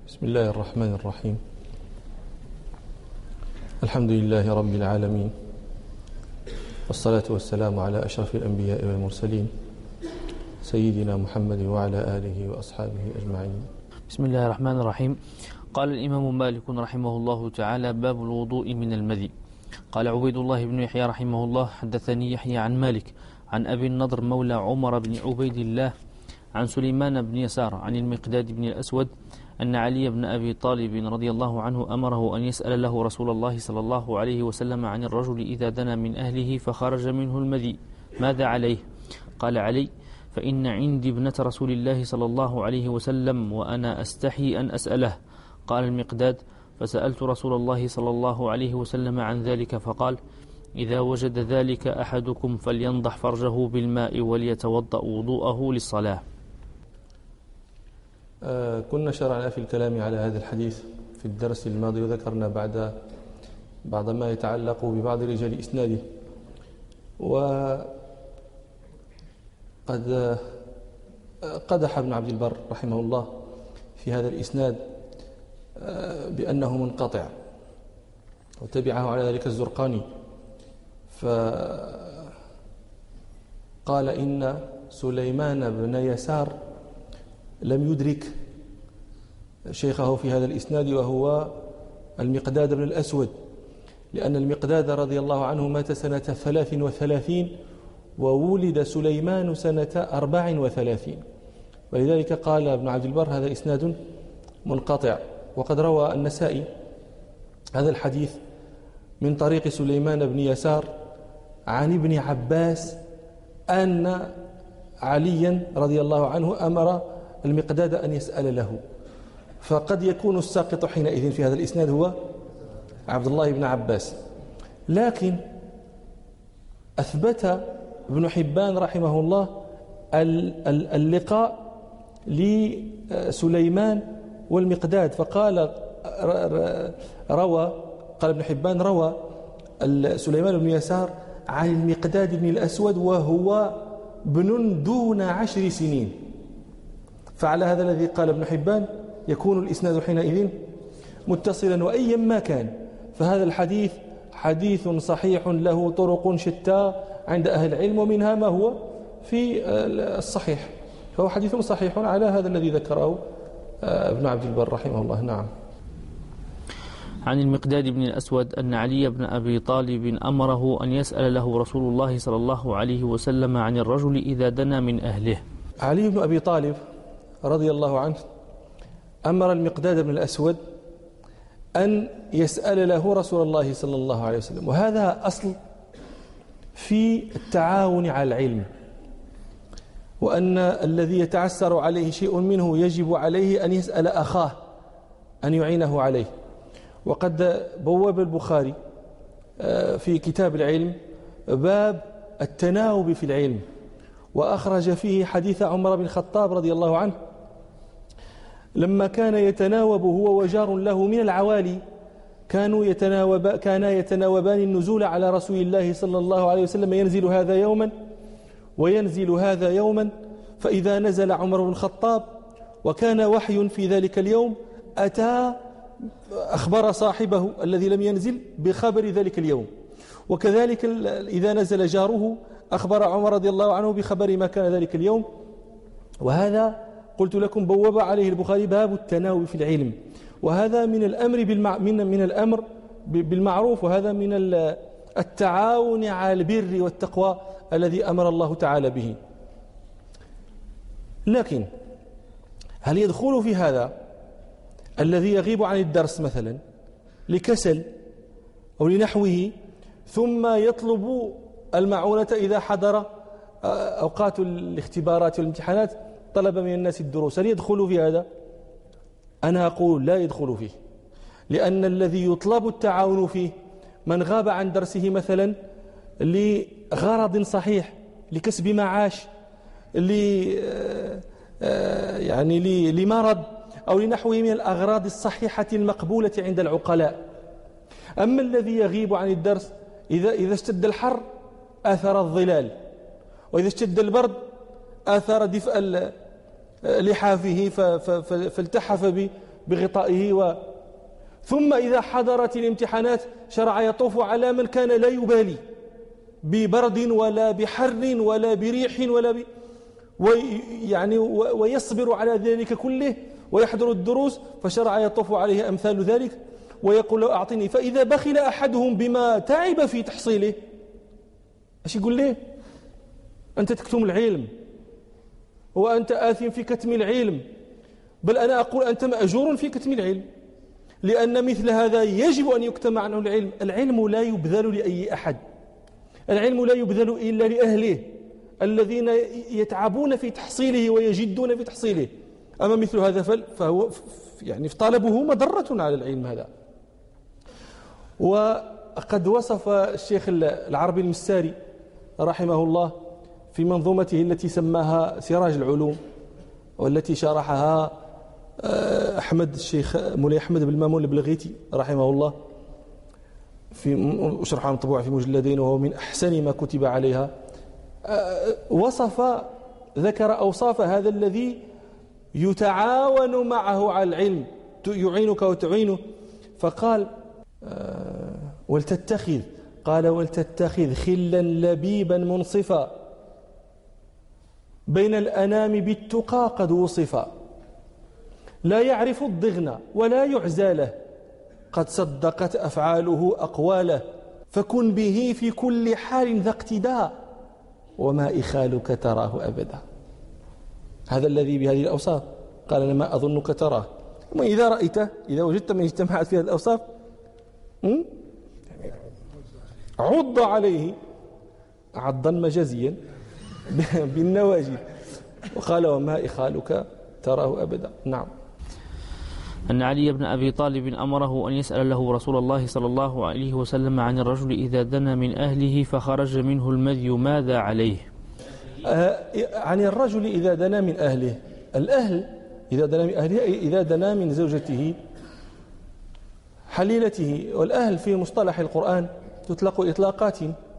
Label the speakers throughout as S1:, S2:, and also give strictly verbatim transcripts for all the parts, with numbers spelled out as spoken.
S1: بسم الله الرحمن الرحيم. الحمد لله رب العالمين، والصلاة والسلام على أشرف الأنبياء والمرسلين سيدنا محمد وعلى آله وأصحابه أجمعين.
S2: بسم الله الرحمن الرحيم. قال الإمام مالك رحمه الله تعالى: باب الوضوء من المذي. قال عبيد الله بن يحيى رحمه الله: حدثني يحيى عن مالك عن أبي النضر مولى عمر بن عبيد الله عن سليمان بن يسار عن المقداد بن الأسود أن علي بن أبي طالب رضي الله عنه أمره أن يسأل له رسول الله صلى الله عليه وسلم عن الرجل إذا دنا من أهله فخرج منه المذي ماذا عليه؟ قال علي: فإن عندي ابنة رسول الله صلى الله عليه وسلم وأنا أستحي أن أسأله. قال المقداد: فسألت رسول الله صلى الله عليه وسلم عن ذلك فقال: إذا وجد ذلك أحدكم فلينضح فرجه بالماء وليتوضأ وضوءه للصلاة.
S1: آه كنا شرعنا في الكلام على هذا الحديث في الدرس الماضي، وذكرنا بعد بعض ما يتعلق ببعض رجال إسناده، وقد قدح ابن عبد البر رحمه الله في هذا الإسناد بأنه منقطع، وتبعه على ذلك الزرقاني فقال إن سليمان بن يسار لم يدرك شيخه في هذا الإسناد وهو المقداد بن الأسود، لأن المقداد رضي الله عنه مات سنة ثلاث وثلاثين وولد سليمان سنة أربع وثلاثين، ولذلك قال ابن عبد البر هذا إسناد منقطع. وقد روى النسائي هذا الحديث من طريق سليمان بن يسار عن ابن عباس أن عليا رضي الله عنه أمر المقداد أن يسأل له، فقد يكون الساقط حينئذ في هذا الإسناد هو عبد الله بن عباس. لكن أثبت ابن حبان رحمه الله اللقاء لسليمان والمقداد، فقال روى قال ابن حبان روى سليمان بن يسار عن المقداد بن الأسود وهو ابن دون عشر سنين، فعلى هذا الذي قال ابن حبان يكون الإسناد حينئذ متصلا. وأيا ما كان فهذا الحديث حديث صحيح له طرق شتى عند أهل العلم، ومنها ما هو في الصحيح، فهو حديث صحيح على هذا الذي ذكره ابن عبد البر رحمه الله. نعم.
S2: عن المقداد بن الأسود أن علي بن أبي طالب أمره أن يسأل له رسول الله صلى الله عليه وسلم عن الرجل إذا دنا من أهله.
S1: علي بن أبي طالب رضي الله عنه أمر المقداد بن الأسود أن يسأل له رسول الله صلى الله عليه وسلم، وهذا أصل في التعاون على العلم، وأن الذي يتعسر عليه شيء منه يجب عليه أن يسأل أخاه أن يعينه عليه. وقد بواب البخاري في كتاب العلم باب التناوب في العلم، وأخرج فيه حديث عمر بن الخطاب رضي الله عنه لما كان يتناوب هو وجار له من العوالي، كانوا يتناوب كانا يتناوبان النزول على رسول الله صلى الله عليه وسلم، ينزل هذا يوما وينزل هذا يوما، فإذا نزل عمر بن الخطاب وكان وحي في ذلك اليوم أتى أخبر صاحبه الذي لم ينزل بخبر ذلك اليوم، وكذلك إذا نزل جاره أخبر عمر رضي الله عنه بخبر ما كان ذلك اليوم. وهذا قلت لكم بوب عليه البخاري باب التناوب في العلم، وهذا من الأمر بالمع... من من الأمر بالمعروف، وهذا من التعاون على البر والتقوى الذي أمر الله تعالى به. لكن هل يدخل في هذا الذي يغيب عن الدرس مثلا لكسل أو لنحوه ثم يطلب المعونة إذا حضر أوقات الاختبارات والامتحانات، طلب من الناس الدروس، هل يدخل في هذا؟ أنا أقول لا يدخل فيه، لأن الذي يطلب التعاون فيه من غاب عن درسه مثلا لغرض صحيح، لكسب معاش، ل يعني لمرض أو لنحوه من الأغراض الصحيحة المقبولة عند العقلاء. أما الذي يغيب عن الدرس إذا إذا اشتد الحر آثر الظلال، وإذا اشتد البرد آثار دفء لحافه فالتحف بغطائه و ثم إذا حضرت الامتحانات شرع يطوف على من كان لا يبالي ببرد ولا بحر ولا بريح ولا ب... ويعني ويصبر على ذلك كله ويحضر الدروس، فشرع يطوف عليه أمثال ذلك ويقول له أعطني. فإذا بخل أحدهم بما تعب في تحصيله، ايش يقول له؟ أنت تكتم العلم وأنت آثم في كتم العلم، بل أنا أقول أنت مأجور في كتم العلم، لأن مثل هذا يجب أن يكتم عنه العلم. العلم لا يبذل لأي أحد، العلم لا يبذل إلا لأهله الذين يتعبون في تحصيله ويجدون في تحصيله. أما مثل هذا فهو يعني في طلبه مضرة على العلم هذا. وقد وصف الشيخ العربي المساري رحمه الله في منظومته التي سماها سراج العلوم، والتي شرحها أحمد الشيخ مولاي أحمد بن مامون البلغيتي رحمه الله، في شرحها مطبوع في مجلدين وهو من أحسن ما كتب عليها. وصف ذكر أوصاف هذا الذي يتعاون معه على العلم، يعينك وتعينه، فقال ولتتخذ قال ولتتخذ خلا لبيبا منصفا بين الأنام بالتقى قد وصفا، لا يعرف الضغن ولا يعزى له، قد صدقت أفعاله أقواله، فكن به في كل حال ذا اقتداء وما إخالك تراه أبدا. هذا الذي بهذه الأوصاف قال أنا ما أظنك تراه. وإذا رأيته، إذا وجدت من اجتمعت في هذه الأوصاف عض عليه عضا مجازيا بالنواجذ، وقال وما إخالك تراه أبدا. نعم.
S2: أن علي بن أبي طالب أمره أن يسأل له رسول الله صلى الله عليه وسلم عن الرجل إذا دنا من أهله فخرج منه المذي ماذا عليه؟
S1: آه عن الرجل إذا دنا من أهله، الأهل إذا دنا من أهله إذا دنا من زوجته حليلته. والأهل في مصطلح القرآن تطلق إطلاقات،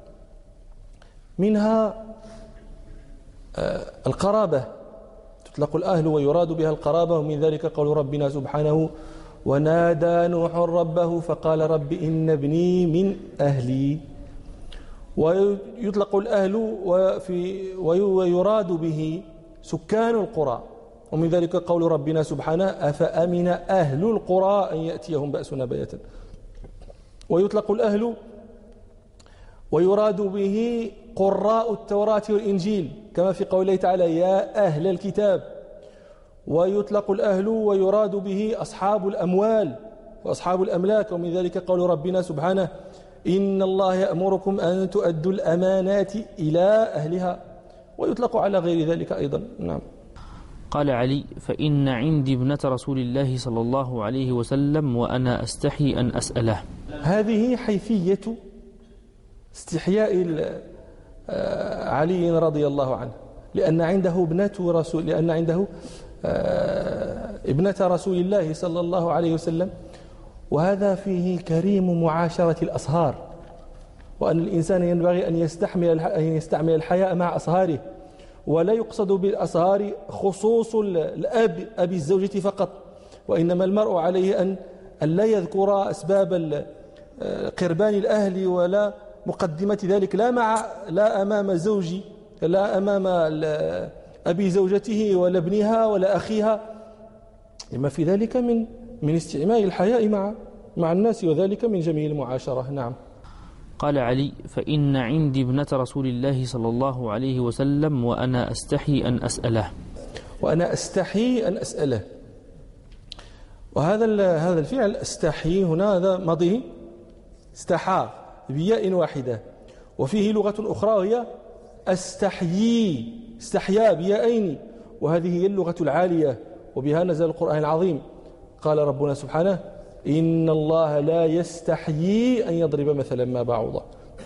S1: منها آه القرابة، تطلق الأهل ويراد بها القرابة، ومن ذلك قول ربنا سبحانه ونادى نوح ربه فقال رب إن ابني من أهلي. ويطلق الأهل ويراد به سكان القرى، ومن ذلك قول ربنا سبحانه أفأمن أهل القرى أن يأتيهم بأسنا بياتا. ويطلق الأهل ويراد به قراء التوراة والإنجيل كما في قوله تعالى يا أهل الكتاب. ويطلق الأهل ويراد به أصحاب الأموال وأصحاب الأملاك، ومن ذلك قول ربنا سبحانه إن الله يأمركم أن تؤدوا الأمانات إلى أهلها. ويطلق على غير ذلك أيضا. نعم.
S2: قال علي فإن عندي ابنة رسول الله صلى الله عليه وسلم وأنا أستحي أن أسأله.
S1: هذه حيثية استحياء علي رضي الله عنه، لأن عنده ابنة رسول لأن عنده ابنة رسول الله صلى الله عليه وسلم، وهذا فيه كريم معاشرة الأصهار، وأن الإنسان ينبغي أن يستحمل أن يستعمل الحياء مع أصهاره، ولا يقصد بالأصهار خصوص الأب أبي الزوجة فقط، وإنما المرء عليه أن لا يذكر أسباب قربان الأهل ولا مقدمة ذلك، لا مع لا أمام زوجي لا أمام أبي زوجته ولا ابنها ولا أخيها، لما في ذلك من من استعمال الحياء مع مع الناس، وذلك من جميل المعاشرة. نعم.
S2: قال علي فإن عندي ابنة رسول الله صلى الله عليه وسلم وأنا أستحي أن أسأله.
S1: وأنا أستحي أن أسأله، وهذا هذا الفعل استحي هنا هذا ماضي استحى بياء واحدة، وفيه لغة أخرى وهي أستحيي استحيا بيائين، وهذه هي اللغة العالية، وبها نزل القرآن العظيم. قال ربنا سبحانه إن الله لا يستحيي أن يضرب مثلا ما بعوضة.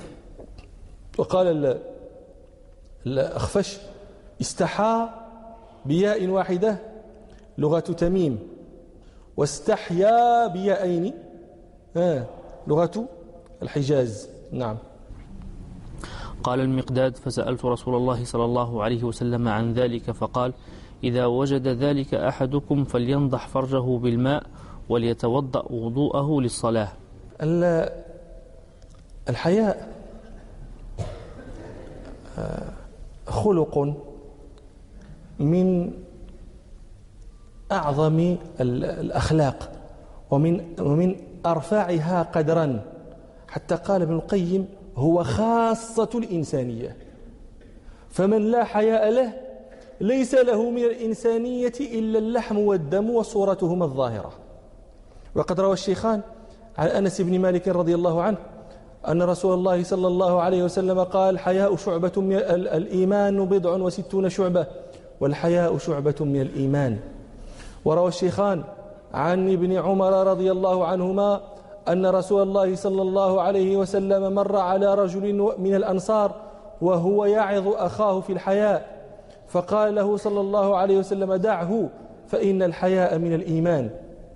S1: وقال الأخفش استحى بياء واحدة لغة تميم، واستحيا بيائين آه لغة الحجاز. نعم.
S2: قال المقداد فسألت رسول الله صلى الله عليه وسلم عن ذلك فقال إذا وجد ذلك أحدكم فلينضح فرجه بالماء وليتوضأ وضوءه للصلاة.
S1: الحياء خلق من أعظم الأخلاق ومن ومن أرفعها قدرا، حتى قال ابن القيم هو خاصة الإنسانية، فمن لا حياء له ليس له من الإنسانية إلا اللحم والدم وصورتهما الظاهرة. وقد روى الشيخان عن أنس بن مالك رضي الله عنه أن رسول الله صلى الله عليه وسلم قال: حياء شعبة من الإيمان بضع وستون شعبة، والحياء شعبة من الإيمان. وروى الشيخان عن ابن عمر رضي الله عنهما أن رسول الله صلى الله عليه وسلم مر على رجل من الأنصار وهو يعظ أخاه في الحياء، فقال له صلى الله عليه وسلم: دعه فإن الحياء من الإيمان.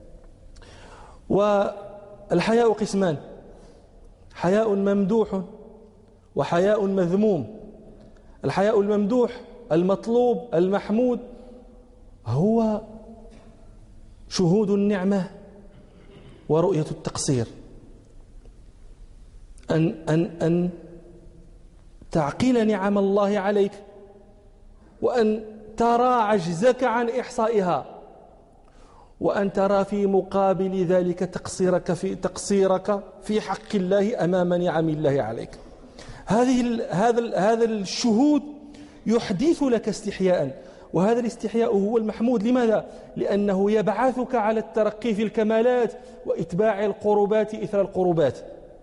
S1: والحياء قسمان: حياء ممدوح وحياء مذموم. الحياء الممدوح المطلوب المحمود هو شهود النعمة ورؤية التقصير، أن, أن, أن تعقل نعم الله عليك وأن ترى عجزك عن إحصائها، وأن ترى في مقابل ذلك تقصيرك في تقصيرك في حق الله أمام نعم الله عليك. هذه هذا هذا الشهود يحدث لك استحياء، وهذا الاستحياء هو المحمود. لماذا؟ لأنه يبعثك على الترقي في الكمالات وإتباع القربات إثر القربات.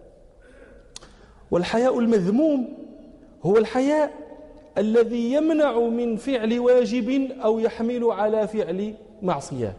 S1: والحياء المذموم هو الحياء الذي يمنع من فعل واجب أو يحمل على فعل معصية،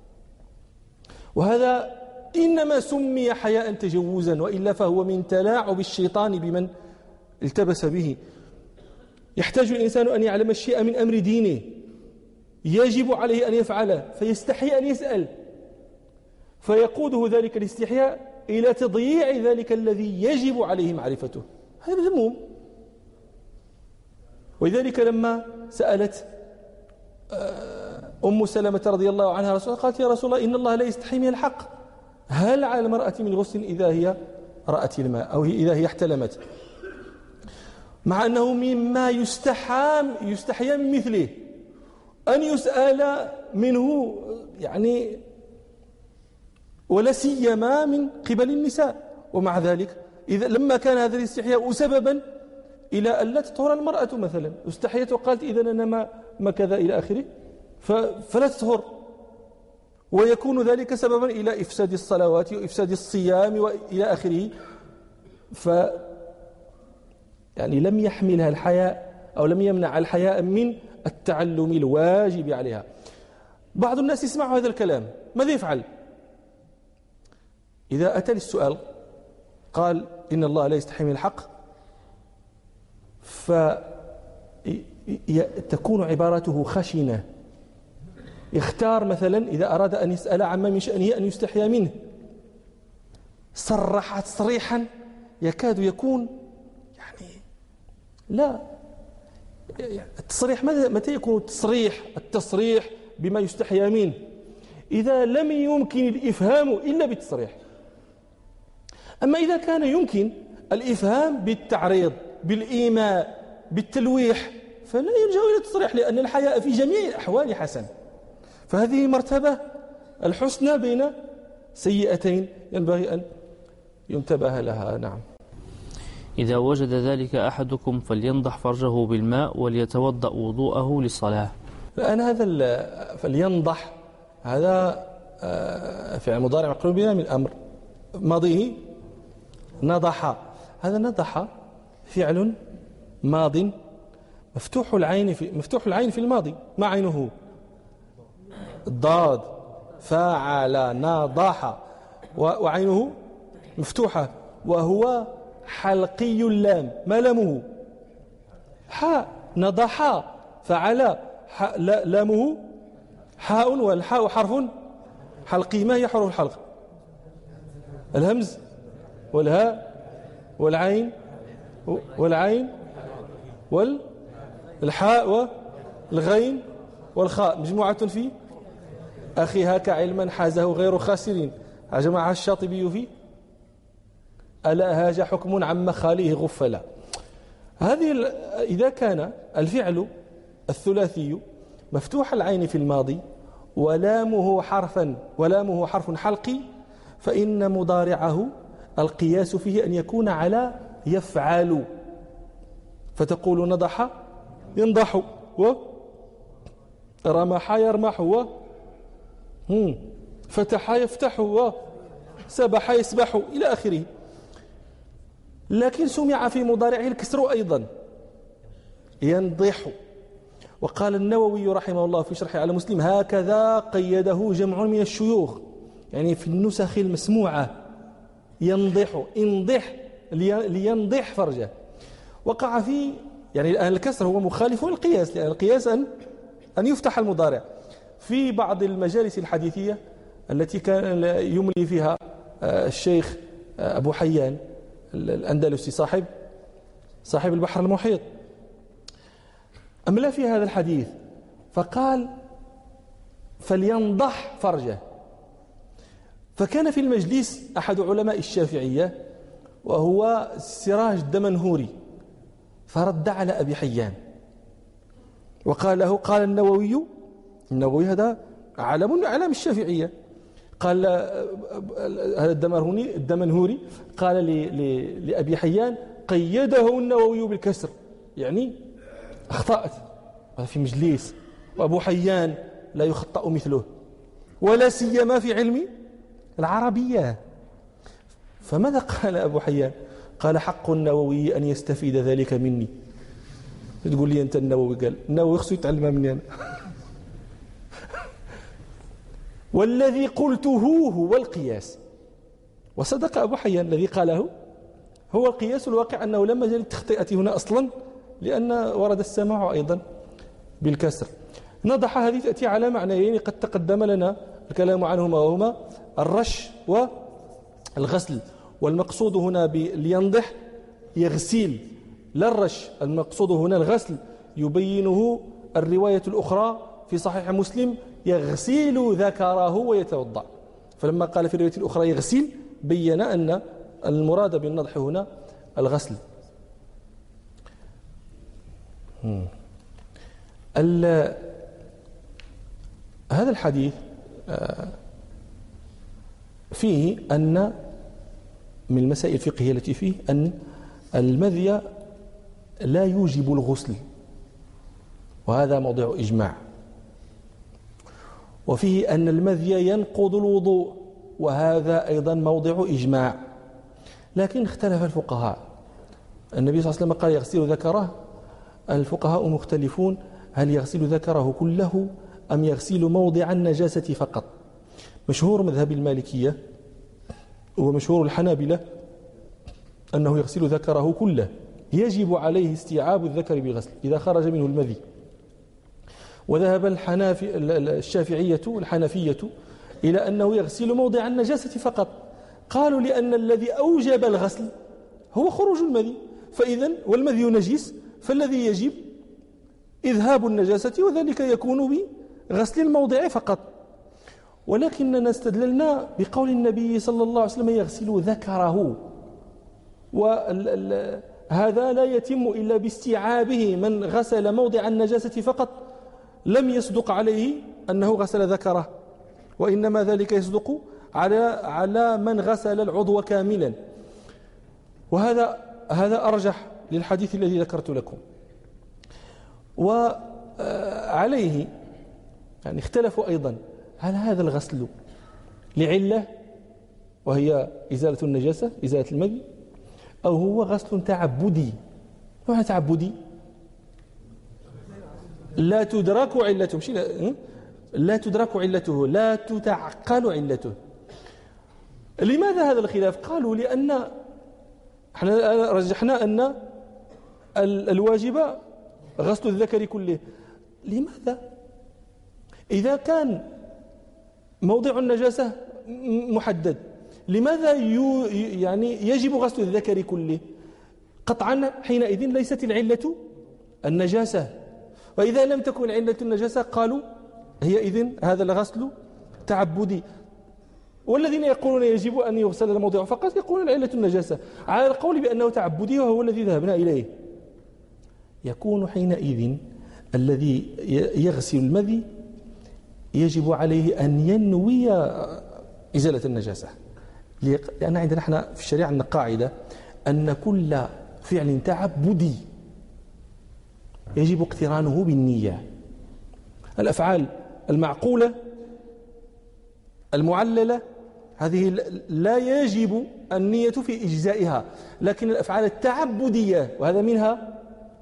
S1: وهذا إنما سمي حياء تجوزا، وإلا فهو من تلاعب الشيطان بمن التبس به. يحتاج الإنسان أن يعلم الشيء من أمر دينه يجب عليه أن يفعله، فيستحي أن يسأل، فيقوده ذلك الاستحياء إلى تضييع ذلك الذي يجب عليه معرفته. هذا مذموم. ولذلك لما سألت أم سلمة رضي الله عنها رسول الله قالت: يا رسول الله إن الله لا يستحي من الحق، هل على المرأة من غسل إذا هي رأت الماء أو إذا هي احتلمت؟ مع أنه مما يستحى يستحيى من مثله أن يسأل منه، يعني ولا سيما من قبل النساء. ومع ذلك إذا لما كان هذا الاستحياء سببا إلى أن لا تطهر المرأة مثلا، استحيت وقالت: إذا أنا ما, ما كذا إلى آخره، فلا تطهر، ويكون ذلك سببا إلى إفساد الصلوات وإفساد الصيام وإلى آخره. ف يعني لم يحملها الحياء أو لم يمنع الحياء من التعلم الواجب عليها. بعض الناس يسمع هذا الكلام، ماذا يفعل؟ إذا أتى للسؤال قال: إن الله لا يستحي من الحق، فتكون عبارته خشنة. يختار مثلا إذا أراد أن يسأل عما من شأنه أن يستحيا منه، صرح تصريحا يكاد يكون يعني لا التصريح. متى يكون التصريح التصريح بما يستحيا منه؟ إذا لم يمكن الإفهام إلا بالتصريح. أما إذا كان يمكن الإفهام بالتعريض بالإيماء بالتلويح فلا يلجأ إلى التصريح، لأن الحياء في جميع الأحوال حسن. فهذه مرتبة الحسنى بين سيئتين ينبغي أن ينتبه لها. نعم.
S2: إذا وجد ذلك أحدكم فلينضح فرجه بالماء وليتوضأ وضوءه للصلاة.
S1: الآن هذا فلينضح هذا فعل مضارع مقرون بنا من الأمر، ماضيه نضح. هذا نضح فعل ماض مفتوح العين في مفتوح العين في الماضي. ما عينه؟ الضاد. فاعل نضح، وعينه مفتوحة، وهو حلقي اللام. ما لامه؟ حاء. نضح فعل لامه حاء، والحاء حرف حلقي. ما هي حروف الحلق؟ الهمز والهاء والعين والعين والحاء والغين والخاء مجموعة في أخي هاك علما حازه غير خاسرين. جمعها الشاطبي في ألا هاج حكم عم خاليه غفلا. هذه إذا كان الفعل الثلاثي مفتوح العين في الماضي ولامه حرفا ولامه حرف حلقي فإن مضارعه القياس فيه أن يكون على يفعل، فتقول نضح ينضح ورمح يرمح و فتح يفتح وسبح يسبح إلى آخره. لكن سمع في مضارعه الكسر أيضا ينضح. وقال النووي رحمه الله في شرحه على مسلم هكذا قيده جمع من الشيوخ، يعني في النسخ المسموعة ينضح انضح لينضح فرجه. وقع في يعني الآن الكسر هو مخالف للقياس، لأن القياس أن أن يفتح المضارع. في بعض المجالس الحديثية التي كان يملي فيها الشيخ أبو حيان الأندلسي صاحب صاحب البحر المحيط أملا في هذا الحديث فقال فلينضح فرجه. فكان في المجلس أحد علماء الشافعية وهو سراج الدمنهوري فرد على أبي حيان وقال له قال النووي النووي هذا علم من أعلام الشافعية قال هذا الدمنهوري الدمنهوري قال لأبي حيان قيده النووي بالكسر، يعني أخطأت في مجلس وأبو حيان لا يخطأ مثله ولا سيما في علم العربية. فماذا قال أبو حيان؟ قال حق النووي أن يستفيد ذلك مني. تقول لي أنت النووي؟ قال النووي خصو يتعلمها مني أنا. والذي قلته هو القياس. وصدق أبو حيان الذي قاله هو القياس. الواقع أنه لم يجد التخطئة هنا أصلا لأن ورد السماع أيضا بالكسر. نضح هذه تأتي على معنيين قد تقدم لنا الكلام عنهما وهما الرش والغسل. والمقصود هنا بلينضح يغسل لا الرش، المقصود هنا الغسل يبينه الرواية الأخرى في صحيح مسلم يغسل ذكره ويتوضأ. فلما قال في الرواية الأخرى يغسل بين أن المراد بالنضح هنا الغسل. هذا الحديث فيه أن من المسائل الفقهية التي فيه أن المذي لا يوجب الغسل، وهذا موضع إجماع. وفيه أن المذي ينقض الوضوء، وهذا أيضا موضع إجماع. لكن اختلف الفقهاء. النبي صلى الله عليه وسلم قال يغسل ذكره، الفقهاء مختلفون هل يغسل ذكره كله أم يغسل موضع النجاسة فقط. مشهور مذهب المالكية ومشهور الحنابلة أنه يغسل ذكره كله، يجب عليه استيعاب الذكر بغسل إذا خرج منه المذي. وذهب الحنافي الشافعية الحنفية إلى أنه يغسل موضع النجاسة فقط. قالوا لأن الذي أوجب الغسل هو خروج المذي، فإذا والمذي نجس فالذي يجب إذهاب النجاسة، وذلك يكون بغسل الموضع فقط. ولكننا استدللنا بقول النبي صلى الله عليه وسلم يغسل ذكره، وهذا لا يتم إلا باستيعابه. من غسل موضع النجاسة فقط لم يصدق عليه أنه غسل ذكره، وإنما ذلك يصدق على على من غسل العضو كاملا. وهذا هذا أرجح للحديث الذي ذكرت لكم. وعليه يعني اختلفوا أيضا هل هذا الغسل لعلة وهي إزالة النجاسة إزالة المذي، أو هو غسل تعبدي. نوع تعبدي لا تدرك علته، مش لا, لا تدرك علته، لا تتعقل علته. لماذا هذا الخلاف؟ قالوا لأن احنا رجحنا أن الواجب غسل الذكر كله. لماذا؟ إذا كان موضع النجاسة محدد، لماذا يعني يجب غسل الذكر كله؟ قطعا حينئذ ليست العلة النجاسة، وإذا لم تكن علة النجاسة قالوا هي إذن هذا الغسل تعبدي. والذين يقولون يجب أن يغسل الموضع فقط يقولون علة النجاسة على القول بأنه تعبدي وهو الذي ذهبنا إليه. يكون حينئذ الذي يغسل المذي يجب عليه أن ينوي إزالة النجاسة، لأن عندنا احنا في الشريعة عندنا قاعدة أن كل فعل تعبدي يجب اقترانه بالنية. الأفعال المعقولة المعللة هذه لا يجب النية في إجزائها، لكن الأفعال التعبدية وهذا منها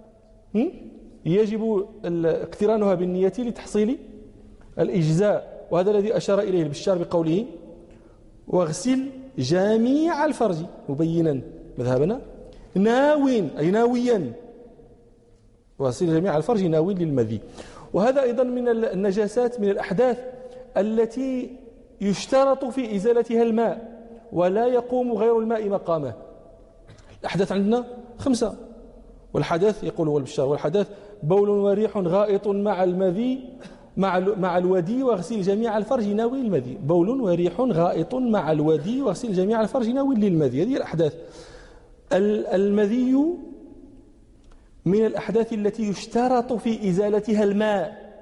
S1: يجب اقترانها بالنية لتحصيل الإجزاء. وهذا الذي أشار إليه البشار بقوله واغسل جميع الفرج، مبينا مذهبنا ناوين أي ناويا، واغسل جميع الفرج ناوين للمذي. وهذا أيضا من النجاسات من الأحداث التي يشترط في إزالتها الماء ولا يقوم غير الماء مقامه. الأحداث عندنا خمسة، والحدث يقول هو البشار والحدث بول وريح غائط مع المذي مع مع الودي واغسل جميع الفرج ناوي المذي. بول وريح غائط مع الودي واغسل جميع الفرج ناوي للمذي. هذه الأحداث. المذي من الأحداث التي يشترط في إزالتها الماء.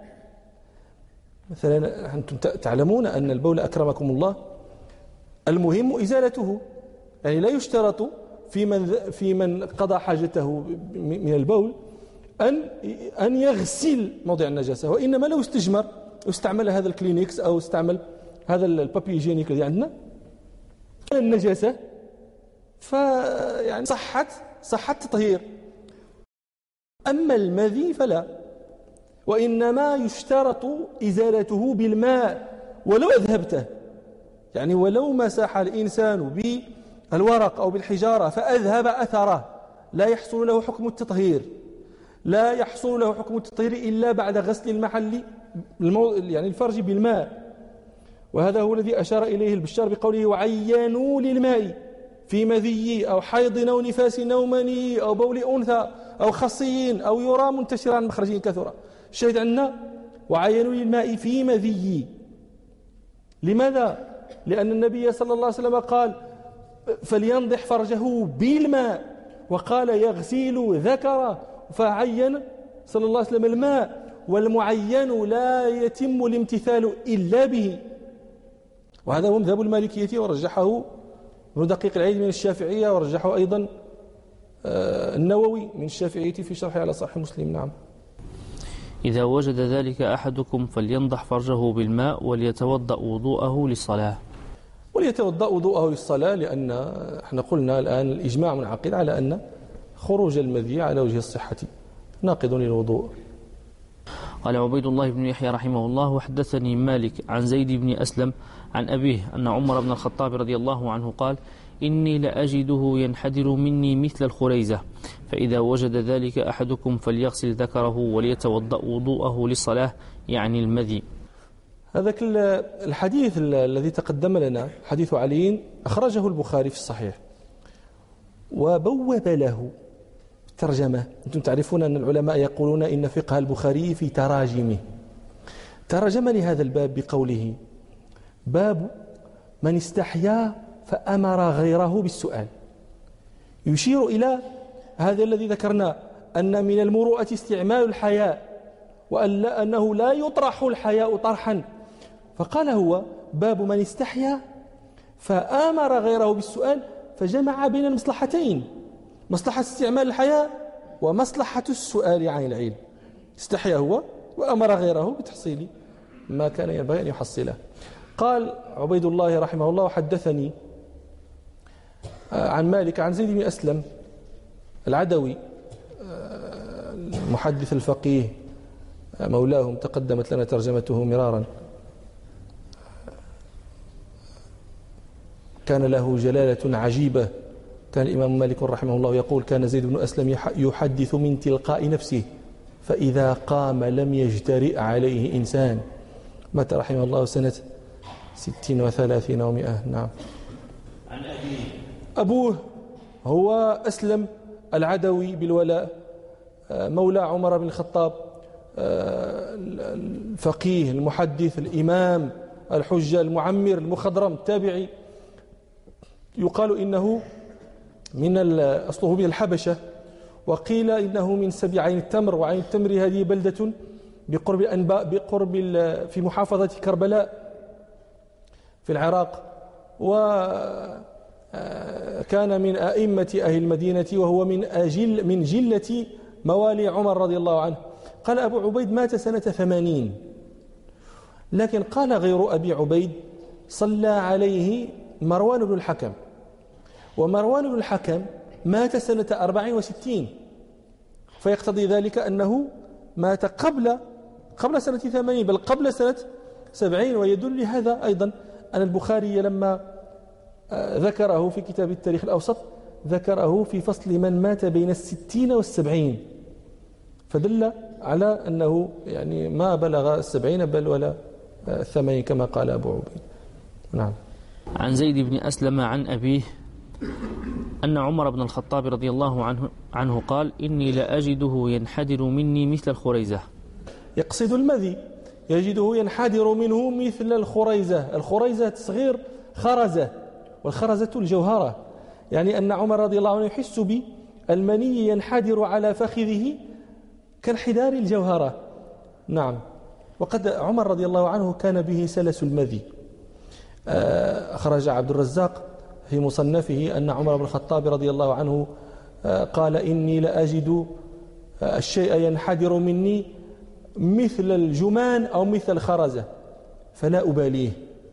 S1: مثلا أنتم تعلمون أن البول أكرمكم الله المهم إزالته، يعني لا يشترط في من في من قضى حاجته من البول أن أن يغسل موضع النجاسة، وإنما لو استجمر واستعمل هذا الكلينكس أو استعمل هذا البابي جينيك الذي عندنا النجاسة فيعني صحت صحت تطهير. أما المذي فلا، وإنما يشترط إزالته بالماء ولو أذهبته، يعني ولو مسح الإنسان بالورق أو بالحجارة فأذهب أثره لا يحصل له حكم التطهير، لا يحصل له حكم التطهير إلا بعد غسل المحل يعني الفرج بالماء. وهذا هو الذي أشار إليه البشار بقوله وعينوا للماء في مذي أو حيض أو نفاس أو مني أو بول أنثى أو خصي أو يرى منتشرا عن مخرجه كثرة. الشاهد عندنا وعينوا للماء في مذي. لماذا؟ لأن النبي صلى الله عليه وسلم قال فلينضح فرجه بالماء، وقال يغسل ذكره، فعين صلى الله عليه وسلم الماء، والمعين لا يتم الامتثال إلا به. وهذا هو مذهب المالكية، ورجحه ابن دقيق العيد من الشافعية، ورجحه أيضا النووي من الشافعية في شرحه على صحيح مسلم. نعم.
S2: إذا وجد ذلك أحدكم فلينضح فرجه بالماء وليتوضأ وضوءه للصلاة.
S1: وليتوضأ وضوءه للصلاة، لأن احنا قلنا الآن الإجماع منعقد على أن خروج المذي على وجه الصحة ناقض للوضوء.
S2: قال عبيد الله بن يحيى رحمه الله وحدثني مالك عن زيد بن أسلم عن أبيه أن عمر بن الخطاب رضي الله عنه قال إني لأجده ينحدر مني مثل الخريزة، فإذا وجد ذلك أحدكم فليغسل ذكره وليتوضأ وضوءه للصلاة، يعني المذي.
S1: هذاك الحديث الذي تقدم لنا حديث علي أخرجه البخاري في الصحيح وبوب له ترجمة. أنتم تعرفون أن العلماء يقولون إن فقه البخاري في تراجمه. ترجم لهذا الباب بقوله باب من استحيا فأمر غيره بالسؤال، يشير إلى هذا الذي ذكرنا أن من المروءة استعمال الحياء، وأنه لا يطرح الحياء طرحا، فقال هو باب من استحيا فأمر غيره بالسؤال، فجمع بين المصلحتين، مصلحة استعمال الحياء ومصلحة السؤال عن العلم. استحيا هو وأمر غيره بتحصيل ما كان ينبغي أن يحصله. قال عبيد الله رحمه الله حدثني عن مالك عن زيد بن أسلم العدوي المحدث الفقيه مولاهم، تقدمت لنا ترجمته مرارا، كان له جلالة عجيبة. كان الإمام مالك رحمه الله يقول كان زيد بن أسلم يحدث من تلقاء نفسه، فإذا قام لم يجترئ عليه إنسان. مات رحمه الله سنة ستين وثلاثين ومئة. نعم.
S2: عن أبيه
S1: أبوه هو أسلم العدوي بالولاء، مولى عمر بن الخطاب، الفقيه المحدث الإمام الحجة المعمر المخضرم التابعي، يقال إنه من أصله من الحبشة، وقيل إنه من سبي عين التمر، وعين التمر هذه بلدة بقرب الأنباء بقرب في محافظة كربلاء في العراق، وكان من أئمة أهل المدينة، وهو من أجل من جلة موالي عمر رضي الله عنه. قال أبو عبيد مات سنة ثمانين، لكن قال غير أبي عبيد صلى عليه مروان بن الحكم، ومروان بن الحكم مات سنة أربعين وستين، فيقتضي ذلك أنه مات قبل قبل سنة ثمانين، بل قبل سنة سبعين. ويدل لهذا أيضا أن البخاري لما ذكره في كتاب التاريخ الأوسط ذكره في فصل من مات بين الستين والسبعين، فدل على أنه يعني ما بلغ السبعين بل ولا الثمانين كما قال أبو عبيد. نعم.
S2: عن زيد بن أسلم عن أبيه أن عمر بن الخطاب رضي الله عنه, عنه قال إني لأجده ينحدر مني مثل الخريزة.
S1: يقصد المذي، يجده ينحدر منه مثل الخريزة. الخريزة تصغير خرزة، والخرزة الجوهرة، يعني أن عمر رضي الله عنه يحس بالمني ينحدر على فخذه كانحدار الجوهرة. نعم. وقد عمر رضي الله عنه كان به سلس المذي. أخرج عبد الرزاق في مصنفه أن عمر بن الخطاب رضي الله عنه قال إني لأجد الشيء ينحدر مني مثل الجمان أو مثل الخرزة فلا أباليه.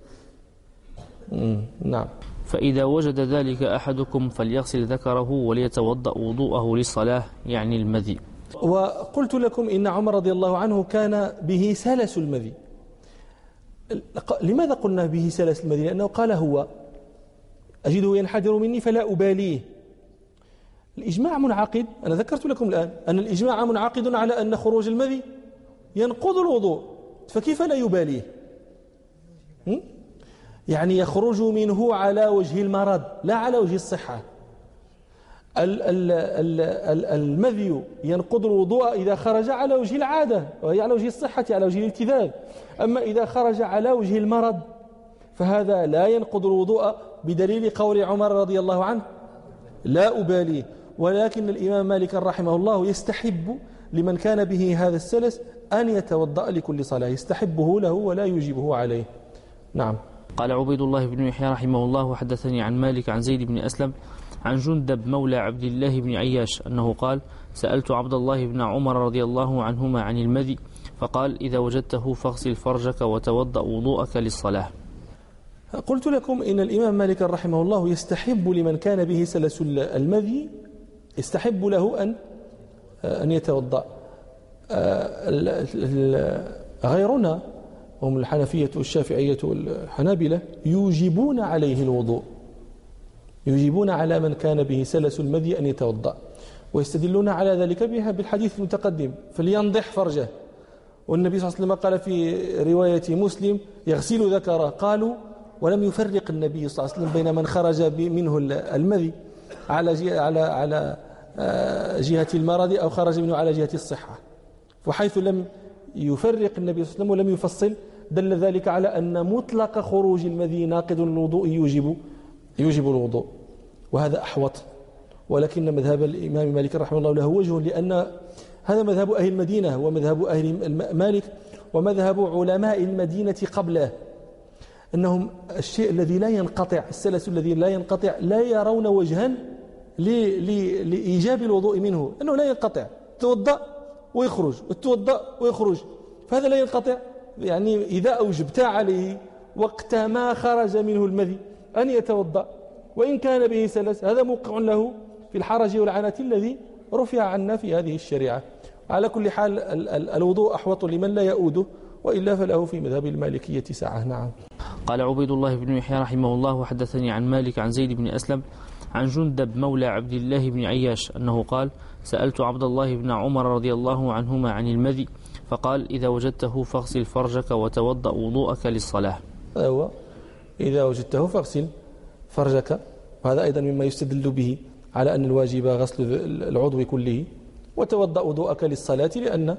S1: نعم.
S2: فإذا وجد ذلك أحدكم فليغسل ذكره وليتوضأ وضوءه للصلاة، يعني المذي.
S1: وقلت لكم إن عمر رضي الله عنه كان به سلس المذي. لماذا قلنا به سلس المذي؟ لأنه قال هو أجده ينحدر مني فلا أباليه. الإجماع منعقد، أنا ذكرت لكم الآن أن الإجماع منعقد على أن خروج المذي ينقض الوضوء، فكيف لا يباليه؟ يعني يخرج منه على وجه المرض لا على وجه الصحة. المذي ينقض الوضوء إذا خرج على وجه العادة، وهي على وجه الصحة على وجه الالتذاذ. أما إذا خرج على وجه المرض فهذا لا ينقض الوضوء، بدليل قول عمر رضي الله عنه لا أباليه. ولكن الإمام مالك رحمه الله يستحب لمن كان به هذا السلس أن يتوضأ لكل صلاة، يستحبه له ولا يجيبه عليه. نعم.
S2: قال عبيد الله بن يحيى رحمه الله وحدثني عن مالك عن زيد بن أسلم عن جندب مولى عبد الله بن عياش أنه قال سألت عبد الله بن عمر رضي الله عنهما عن المذي فقال إذا وجدته فاغسل فرجك وتوضأ وضوءك للصلاة.
S1: قلت لكم إن الإمام مالك رحمه الله يستحب لمن كان به سلس المذي، يستحب له أن أن يتوضأ. غيرنا هم الحنفية والشافعية والحنابلة يوجبون عليه الوضوء، يجيبون على من كان به سلس المذي أن يتوضأ، ويستدلون على ذلك بها بالحديث المتقدم فلينضح فرجه. والنبي صلى الله عليه وسلم قال في رواية مسلم يغسل ذكره، قالوا ولم يفرق النبي صلى الله عليه وسلم بين من خرج منه المذي على على على جهة المرض أو خرج منه على جهة الصحة. وحيث لم يفرق النبي صلى الله عليه وسلم ولم يفصل دل ذلك على أن مطلق خروج المذي ناقض الوضوء يوجب يوجب الوضوء، وهذا أحوط. ولكن مذهب الإمام مالك رحمه الله له وجه، لأن هذا مذهب أهل المدينة ومذهب أهل مالك ومذهب علماء المدينة قبله، أنهم الشيء الذي لا ينقطع، السلس الذي لا ينقطع، لا يرون وجها لإيجاب الوضوء منه، أنه لا ينقطع، توضأ ويخرج وتوضأ ويخرج، فهذا لا ينقطع. يعني إذا أوجبت عليه وقت ما خرج منه المذي أن يتوضأ وإن كان به سلس، هذا موقع له في الحرج والعنة الذي رفع عنا في هذه الشريعة. على كل حال الوضوء أحوط لمن لا يؤوده، وإلا فله في مذهب المالكية سعة. نعم.
S2: قال عبيد الله بن يحيى رحمه الله وحدثني عن مالك عن زيد بن أسلم عن جندب مولى عبد الله بن عياش أنه قال سألت عبد الله بن عمر رضي الله عنهما عن المذي فقال إذا وجدته فاغسل فرجك وتوضأ وضوءك للصلاة.
S1: هو إذا وجدته فاغسل فرجك، وهذا أيضا مما يستدل به على أن الواجب غسل العضو كله، وتوضأ وضوءك للصلاة، لأن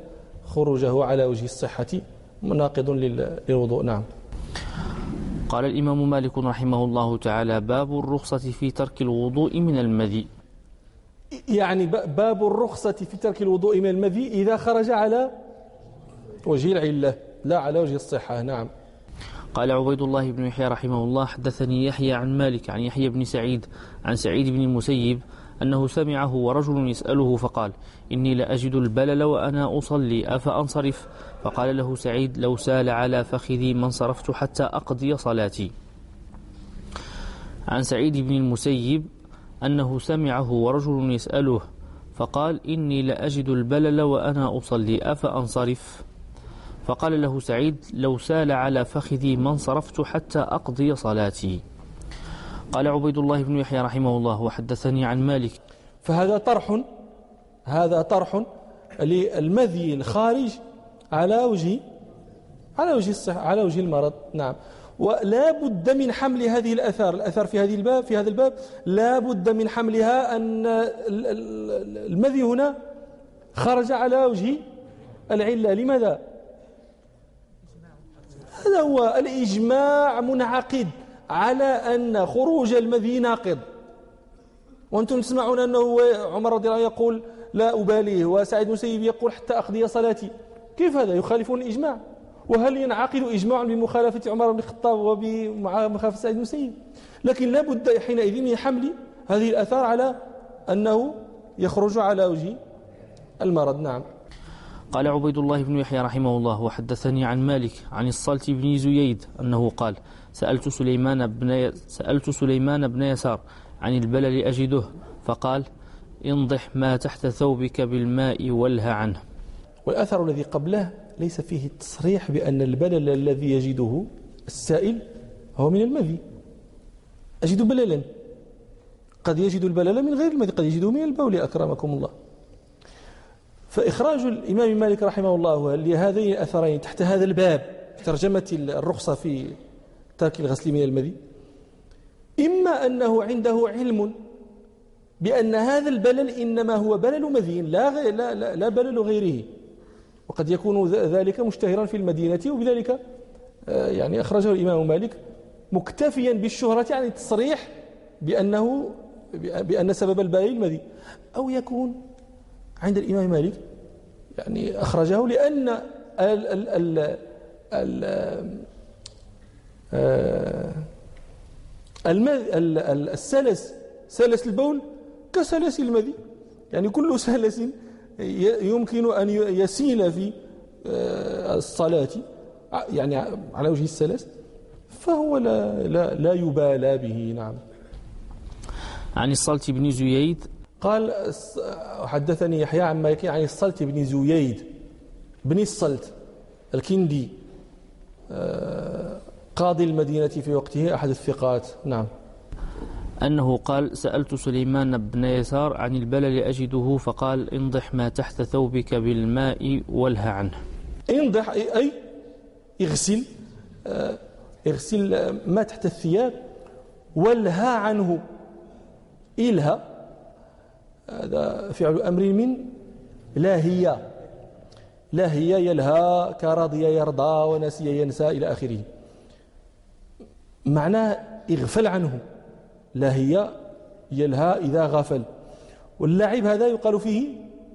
S1: خروجه على وجه الصحة مناقض للوضوء. نعم.
S2: قال الإمام مالك رحمه الله تعالى باب الرخصة في ترك الوضوء من المذي.
S1: يعني باب الرخصة في ترك الوضوء من المذي إذا خرج على وجه العلة لا على وجه الصحة. نعم.
S2: قال عبيد الله بن يحيى رحمه الله حدثني يحيى عن مالك عن يحيى بن سعيد عن سعيد بن المسيب أنه سمعه ورجل يسأله فقال إني لأجد البلل وأنا أصلي أفأنصرف؟ فقال له سعيد لو سال على فخذي ما انصرفت حتى أقضي صلاتي. عن سعيد بن المسيب أنه سمعه ورجل يسأله فقال إني لأجد البلل وأنا أصلي أفأنصرف؟ فقال له سعيد لو سال على فخذي ما انصرفت حتى أقضي صلاتي. قال عبيد الله بن يحيى رحمه الله وحدثني عن مالك.
S1: فهذا طرح هذا طرح للمذي الخارج على وجه على وجه الصحة على وجه المرض. نعم. ولا بد من حمل هذه الآثار الآثار في هذه الباب في هذا الباب لا بد من حملها أن المذي هنا خرج على وجه العلة. لماذا؟ هذا هو الإجماع منعقد على أن خروج المذي ناقض. وأنتم تسمعون أنه عمر رضي الله عنه يقول لا أباليه وسعيد بن المسيب يقول حتى أقضي صلاتي. كيف هذا؟ يخالفون الإجماع. وهل ينعقد إجماع بمخالفة عمر بن الخطاب وبمخالفة سعيد بن المسيب؟ لكن لا بد حينئذ من حمل هذه الآثار على أنه يخرج على وجه المرض. نعم.
S2: قال عبيد الله بن يحيى رحمه الله وحدثني عن مالك عن الصلت بن زييد أنه قال سألت سليمان بن سألت سليمان بن يسار عن البلل أجده فقال انضح ما تحت ثوبك بالماء والها عنه.
S1: والأثر الذي قبله ليس فيه التصريح بأن البلل الذي يجده السائل هو من المذي. أجد بللا، قد يجد البلل من غير المذي، قد يجده من البول أكرمكم الله. فإخراج الإمام مالك رحمه الله لهذين الأثرين تحت هذا الباب ترجمة الرخصة في ترك الغسل من المذي إما أنه عنده علم بأن هذا البلل إنما هو بلل مذي لا, غير لا, لا, لا بلل غيره، وقد يكون ذلك مشتهرا في المدينة، وبذلك يعني أخرجه الإمام مالك مكتفيا بالشهرة عن التصريح بأنه بأن سبب البلل المذي. أو يكون عند الإمام مالك يعني أخرجه لأن ال ال ال ال السلس سلس البول كسلس المذي، يعني كل سلس يمكن أن يسيل في الصلاة يعني على وجه السلس فهو لا, لا, لا يبالى به. نعم.
S2: عن الصلت بن زييد
S1: قال حدثني يحيى عن مالك عن الصلت بن زييد بن الصلت الكندي قاضي المدينة في وقته أحد الثقات. نعم.
S2: أنه قال سألت سليمان بن يسار عن البلل أجده فقال انضح ما تحت ثوبك بالماء والها عنه. انضح
S1: أي اغسل اغسل ما تحت الثياب والها عنه. إلها هذا فعل أمر من لا هي لا هي يلهى كرضي يرضى ونسي ينسى إلى آخره. معناه اغفل عنه. لا هي يلهى إذا غفل، واللعب هذا يقال فيه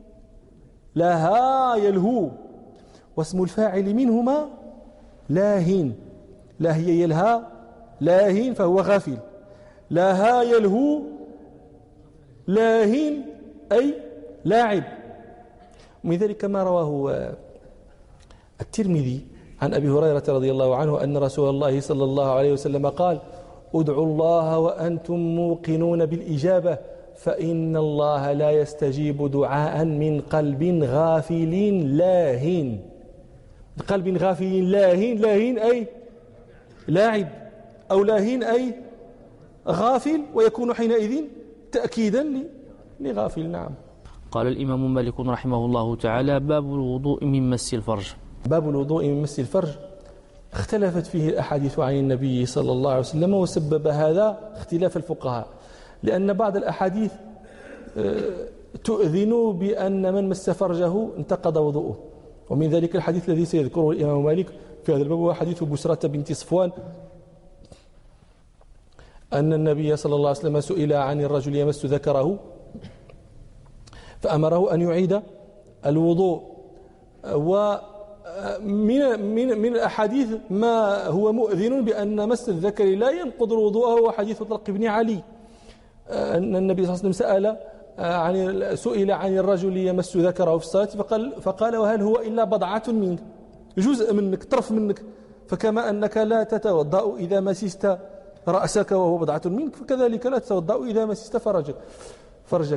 S1: لها يلهو، واسم الفاعل منهما لاهين. لا هي يلهى لاهين فهو غافل، لها يلهو لاهين أي لاعب. ومن ذلك ما رواه الترمذي عن أبي هريرة رضي الله عنه أن رسول الله صلى الله عليه وسلم قال ادعوا الله وأنتم موقنون بالإجابة فإن الله لا يستجيب دعاء من قلب غافل لاهين. قلب غافل لاهين، لاهين أي لاعب أو لاهين أي غافل، ويكون حينئذ تأكيدا لغافل. نعم.
S2: قال الإمام مالك رحمه الله تعالى باب الوضوء من مس الفرج.
S1: باب الوضوء من مس الفرج اختلفت فيه الأحاديث عن النبي صلى الله عليه وسلم، وسبب هذا اختلاف الفقهاء، لأن بعض الأحاديث تؤذن بأن من مس فرجه انتقض وضوءه، ومن ذلك الحديث الذي سيذكره الإمام مالك في هذا الباب هو حديث بسرة بنت صفوان أن النبي صلى الله عليه وسلم سئل عن الرجل يمس ذكره فأمره أن يعيد الوضوء. ومن من من الأحاديث ما هو مؤذن بأن مس الذكر لا ينقض الوضوء هو حديث طلق بن علي أن النبي صلى الله عليه وسلم سأل عن سئل عن الرجل يمس ذكره في الصلاة فقال فقال وهل هو إلا بضعة منك، جزء منك، طرف منك، فكما أنك لا تتوضأ إذا مسست رأسك وهو بضعة منك فكذلك لا تتوضأ إذا مسست فرجك فرجك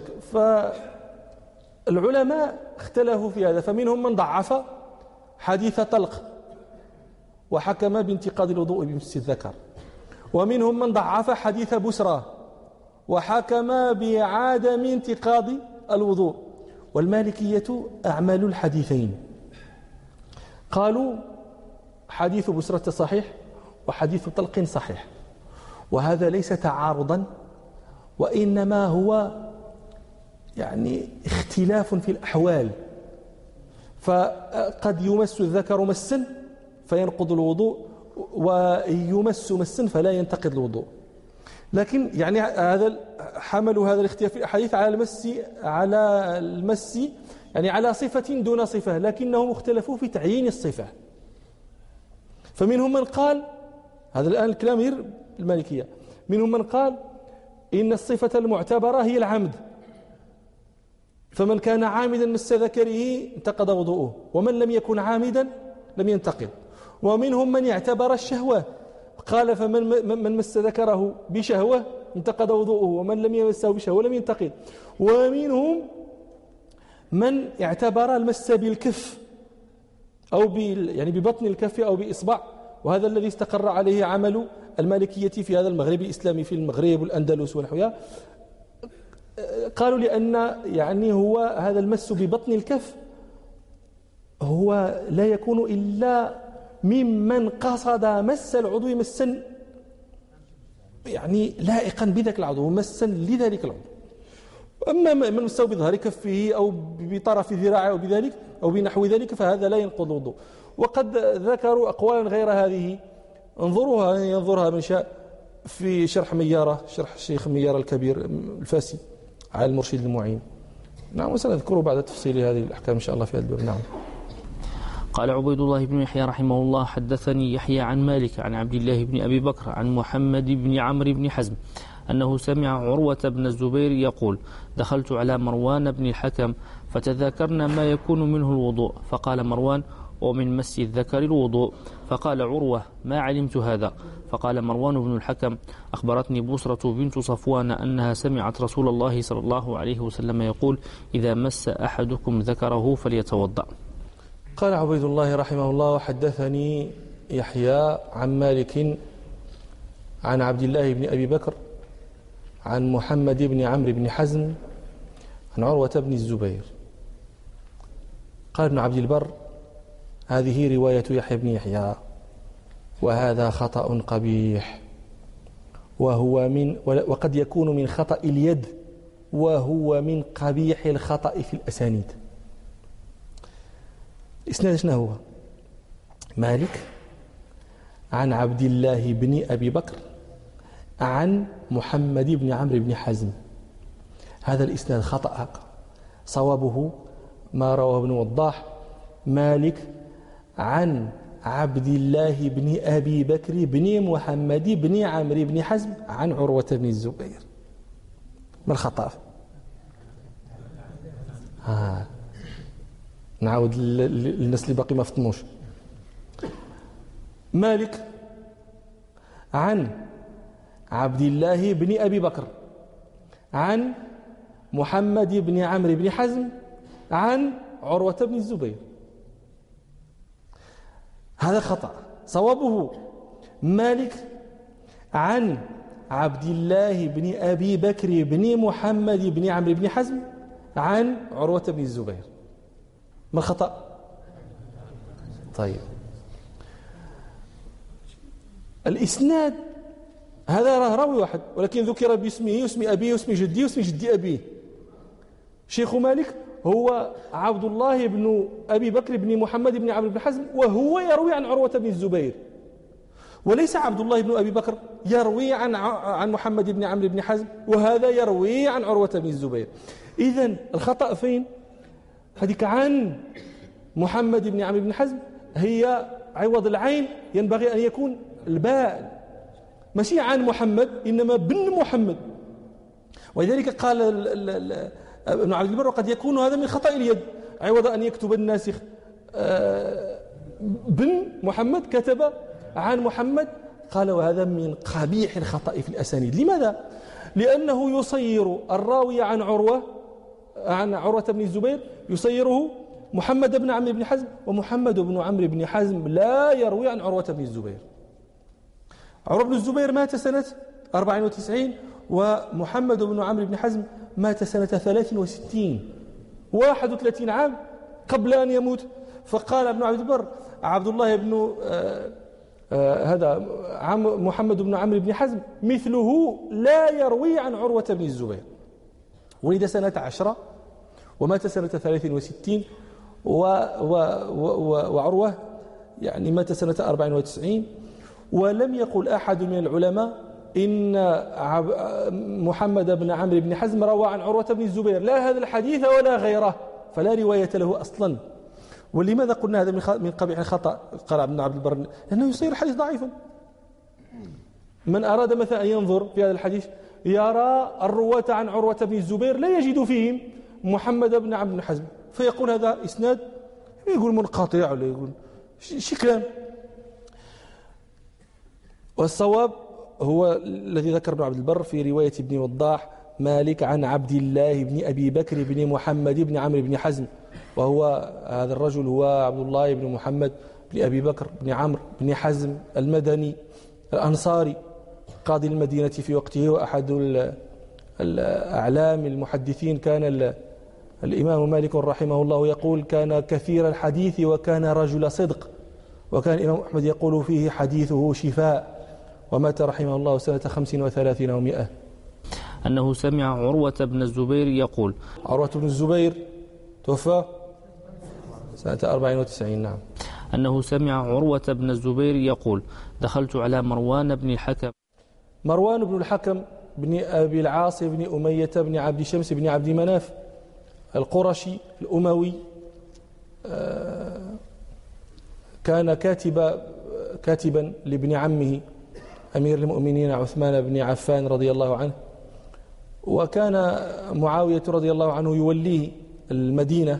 S1: فالعلماء اختلفوا في هذا، فمنهم من ضعف حديث طلق وحكم بانتقاض الوضوء بمس الذكر، ومنهم من ضعف حديث بسرة وحكم بعدم انتقاض الوضوء. والمالكية أعملوا الحديثين، قالوا حديث بسرة صحيح وحديث طلق صحيح، وهذا ليس تعارضا وإنما هو يعني اختلاف في الأحوال، فقد يمس الذكر مسا فينقض الوضوء ويمس مسا فلا ينتقض الوضوء. لكن يعني هذا حملوا هذا الاختلاف في الأحاديث على المس على المس يعني على صفة دون صفة، لكنهم اختلفوا في تعيين الصفة. فمنهم من قال هذا الآن الكلام غير المالكية، منهم من قال إن الصفة المعتبرة هي العمد، فمن كان عامدا مس ذكره انتقض وضوءه، ومن لم يكن عامدا لم ينتقض. ومنهم من يعتبر الشهوة، قال فمن من مس ذكره بشهوة انتقض وضوءه، ومن لم يمسه بشهوة لم ينتقض. ومنهم من اعتبر المس بالكف أو يعني ببطن الكف أو بإصبع، وهذا الذي استقر عليه عمل المالكية في هذا المغرب الإسلامي في المغرب والأندلس ونحوها. قالوا لأن يعني هو هذا المس ببطن الكف هو لا يكون إلا ممن قصد مس العضو مسا يعني لائقا بذلك العضو، مسا لذلك العضو. أما من مسه بظهر كفه أو بطرف ذراعه أو بذلك أو بنحو ذلك فهذا لا ينقض الوضوء. وقد ذكروا أقوالا غير هذه، انظروها ينظرها من شاء في شرح ميارة، شرح الشيخ ميارة الكبير الفاسي على المرشد المعين. نعم، وسنذكر بعد تفصيل هذه الأحكام إن شاء الله في هذا الباب. نعم.
S2: قال عبيد الله بن يحيى رحمه الله حدثني يحيى عن مالك عن عبد الله بن أبي بكر عن محمد بن عمرو بن حزم أنه سمع عروة بن الزبير يقول دخلت على مروان بن الحكم فتذاكرنا ما يكون منه الوضوء، فقال مروان ومن مس الذكر الوضوء، فقال عروة ما علمت هذا، فقال مروان بن الحكم أخبرتني بصرة بنت صفوان أنها سمعت رسول الله صلى الله عليه وسلم يقول إذا مس أحدكم ذكره فليتوضأ.
S1: قال عبيد الله رحمه الله وحدثني يحيى عن مالك عن عبد الله بن أبي بكر عن محمد بن عمرو بن حزم عن عروة بن الزبير. قال ابن عبد البر هذه رواية يحيى بن يحيى وهذا خطأ قبيح، وهو من وقد يكون من خطأ اليد، وهو من قبيح الخطأ في الأسانيد. إسناد شنو هو؟ مالك عن عبد الله بن أبي بكر عن محمد بن عمرو بن حزم. هذا الإسناد خطأ، صوابه ما رواه ابن وضاح مالك عن عبد الله بن أبي بكر بن محمد بن عمرو بن حزم عن عروة بن الزبير. ما الخطأ؟ آه. نعاود للناس اللي باقي ما فطنوش. مالك عن عبد الله بن أبي بكر عن محمد بن عمرو بن حزم عن عروة بن الزبير. هذا خطأ، صوابه مالك عن عبد الله بن أبي بكر بن محمد بن عمرو بن حزم عن عروة بن الزبير. ما الخطأ؟ طيب، الإسناد هذا راه راوي واحد، ولكن ذكر باسمه واسم أبيه واسم جديه واسم جدي أبيه. شيخ مالك هو عبد الله بن أبي بكر بن محمد بن عمرو بن حزم، وهو يروي عن عروة بن الزبير، وليس عبد الله بن أبي بكر يروي عن عن محمد بن عمرو بن حزم وهذا يروي عن عروة بن الزبير. إذن الخطأ فين؟ هذيك عن محمد بن عمرو بن حزم هي عوض العين ينبغي أن يكون الباء، ماشي عن محمد إنما بن محمد. ولذلك قال ابن عبد البر قد يكون هذا من خطأ اليد، عوض أن يكتب الناسخ بن محمد كتب عن محمد، قال وهذا من قبيح الخطأ في الأسانيد. لماذا؟ لأنه يصير الراوي عن عروة عن عروة بن الزبير يصيره محمد بن عمرو بن حزم، ومحمد بن عمرو بن حزم لا يروي عن عروة بن الزبير. عروة بن الزبير مات سنة أربع وتسعين، ومحمد بن عمرو بن حزم مات سنة ثلاث وستين، واحد وثلاثين عام قبل أن يموت. فقال ابن عبد البر عبد الله بن آه آه هذا عم محمد بن عمرو بن حزم مثله لا يروي عن عروة بن الزبير. ولد سنة عشرة ومات سنة ثلاث وستين، و و و وعروة يعني مات سنة أربع وتسعين. ولم يقل أحد من العلماء إن محمد بن عمرو بن حزم روى عن عروة بن الزبير لا هذا الحديث ولا غيره، فلا رواية له أصلا. ولماذا قلنا هذا من قبيح الخطأ؟ قال ابن عبد البر لأنه يصير الحديث ضعيفا. من أراد مثلا أن ينظر في هذا الحديث يرى الرواة عن عروة بن الزبير لا يجد فيهم محمد بن عمرو بن حزم، فيقول هذا إسناد، يقول منقطع ولا يقول شي كلام. والصواب هو الذي ذكر ابن عبد البر في رواية ابن وضاح مالك عن عبد الله بن أبي بكر بن محمد بن عمرو بن حزم، وهو هذا الرجل هو عبد الله بن محمد بن أبي بكر بن عمرو بن حزم المدني الأنصاري قاضي المدينة في وقته، وأحد الأعلام المحدثين. كان الإمام مالك رحمه الله يقول كان كثير الحديث وكان رجل صدق، وكان الإمام أحمد يقول فيه حديثه شفاء، ومات رحمه الله سنة خمس وثلاثين ومئة.
S2: أنه سمع عروة بن الزبير يقول،
S1: عروة بن الزبير توفى سنة أربع وتسعين. نعم.
S2: أنه سمع عروة بن الزبير يقول دخلت على مروان بن الحكم.
S1: مروان بن الحكم بن أبي العاص بن أمية بن عبد شمس بن عبد مناف القرشي الأموي، كان كاتب كاتبا لابن عمه أمير المؤمنين عثمان بن عفان رضي الله عنه، وكان معاوية رضي الله عنه يوليه المدينة.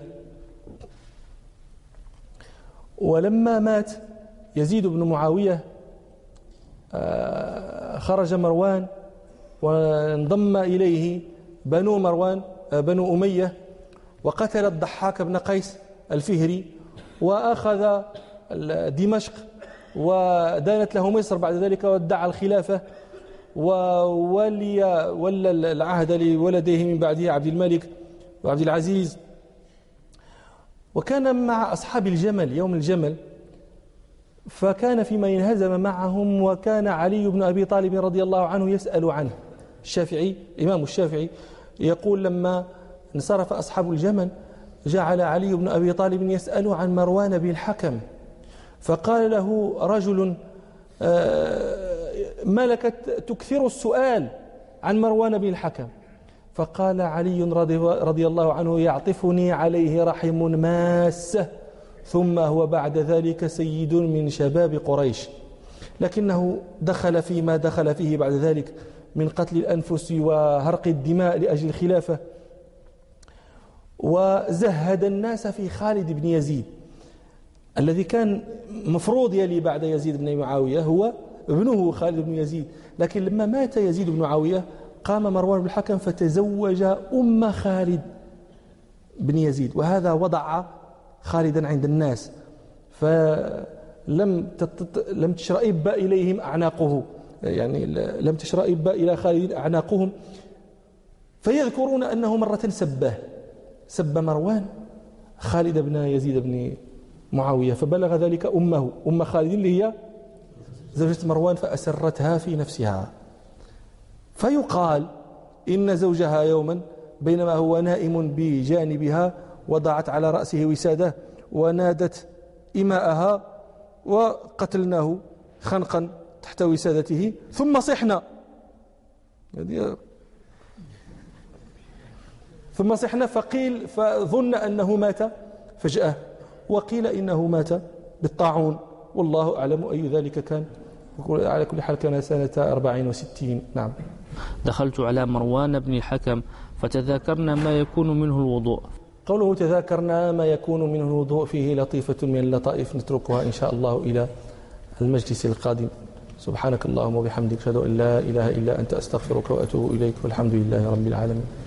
S1: ولما مات يزيد بن معاوية خرج مروان وانضم إليه بنو مروان بنو أمية، وقتل الضحاك بن قيس الفهري، وأخذ دمشق ودانت له مصر بعد ذلك، وادعى الخلافة، وولي ولى العهد لولده من بعده عبد الملك وعبد العزيز. وكان مع أصحاب الجمل يوم الجمل، فكان فيما ينهزم معهم، وكان علي بن أبي طالب رضي الله عنه يسأل عنه. الشافعي الإمام الشافعي يقول لما انصرف أصحاب الجمل جعل علي بن أبي طالب يسأل عن مروان بن الحكم، فقال له رجل ما لك تكثر السؤال عن مروان بن الحكم؟ فقال علي رضي الله عنه يعطفني عليه رحم ماسة، ثم هو بعد ذلك سيد من شباب قريش، لكنه دخل فيما دخل فيه بعد ذلك من قتل الأنفس وهرق الدماء لأجل الخلافة، وزهد الناس في خالد بن يزيد الذي كان مفروض يلي بعد يزيد بن معاوية، هو ابنه خالد بن يزيد. لكن لما مات يزيد بن معاوية قام مروان بن الحكم فتزوج أم خالد بن يزيد، وهذا وضع خالدا عند الناس، فلم لم تشرئب إليهم أعناقه، يعني لم تشرئب إلى خالد أعناقهم، فيذكرون أنه مرة سبه سب مروان خالد بن يزيد بن معاوية، فبلغ ذلك أمه أم خالد اللي هي زوجة مروان، فأسرتها في نفسها. فيقال إن زوجها يوما بينما هو نائم بجانبها وضعت على رأسه وسادة ونادت إماءها وقتلناه خنقا تحت وسادته ثم صحنا ثم صحنا فقيل فظن أنه مات فجأة وقيل إنه مات بالطاعون والله أعلم أي ذلك كان. على كل حال كان سنة أربعين وستين. نعم.
S2: دخلت على مروان بن الحكم فتذاكرنا ما يكون منه الوضوء.
S1: قوله تذاكرنا ما يكون منه الوضوء فيه لطيفة من اللطائف نتركها إن شاء الله إلى المجلس القادم. سبحانك اللهم وبحمدك أشهد أن لا إله إلا أنت أستغفرك وأتوب إليك والحمد لله رب العالمين.